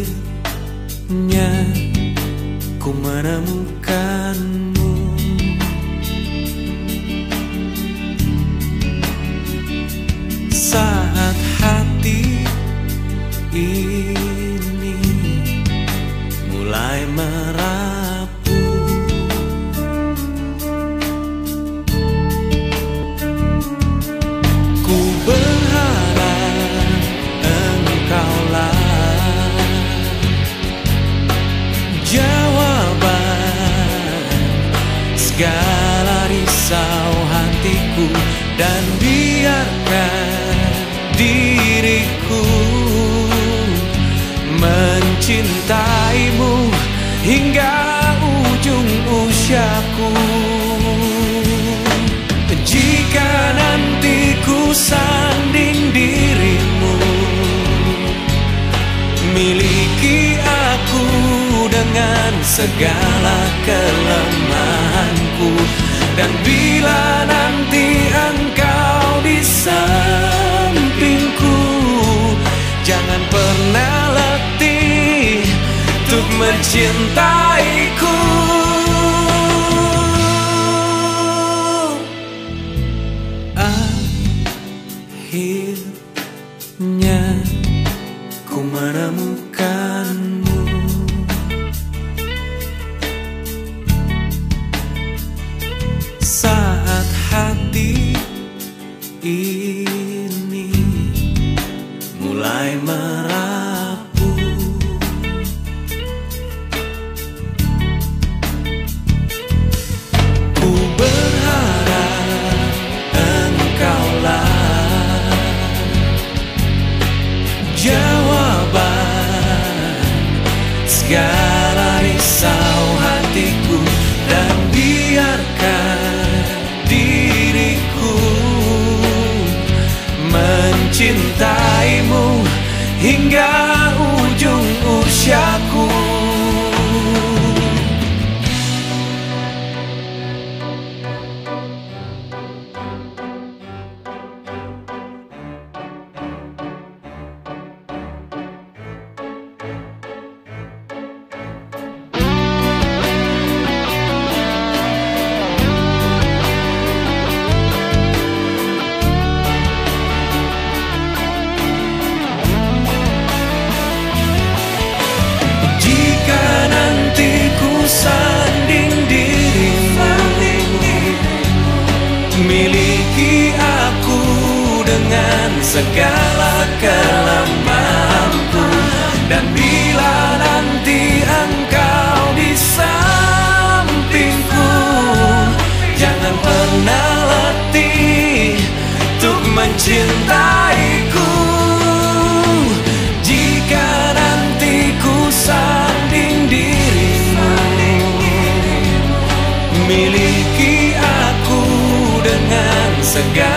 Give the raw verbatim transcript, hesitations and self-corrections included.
Akhirnya ku menemukanmu. Saat hati ini mulai merapuh, ku berharap engkaulah jawaban segala risau hatiku, dan biarkan diriku mencintaimu hingga ujung usiaku. Jika nanti ku sanding dirimu, miliki aku dengan segala kelemahanku, dan bila nanti engkau di sampingku, jangan pernah letih untuk mencintaiku. Akhirnya ku menemukanmu. Saat hati ini mulai merapuh, ku berharap engkaulah jawaban segala risau hatiku, dan biarkan diriku mencintaimu hingga ujung usiaku. Miliki aku dengan segala kelemahanku, dan bila nanti engkau di sampingku, jangan pernah letih untuk mencintaiku. Jika nanti ku sanding dirimu, miliki aku dengan segala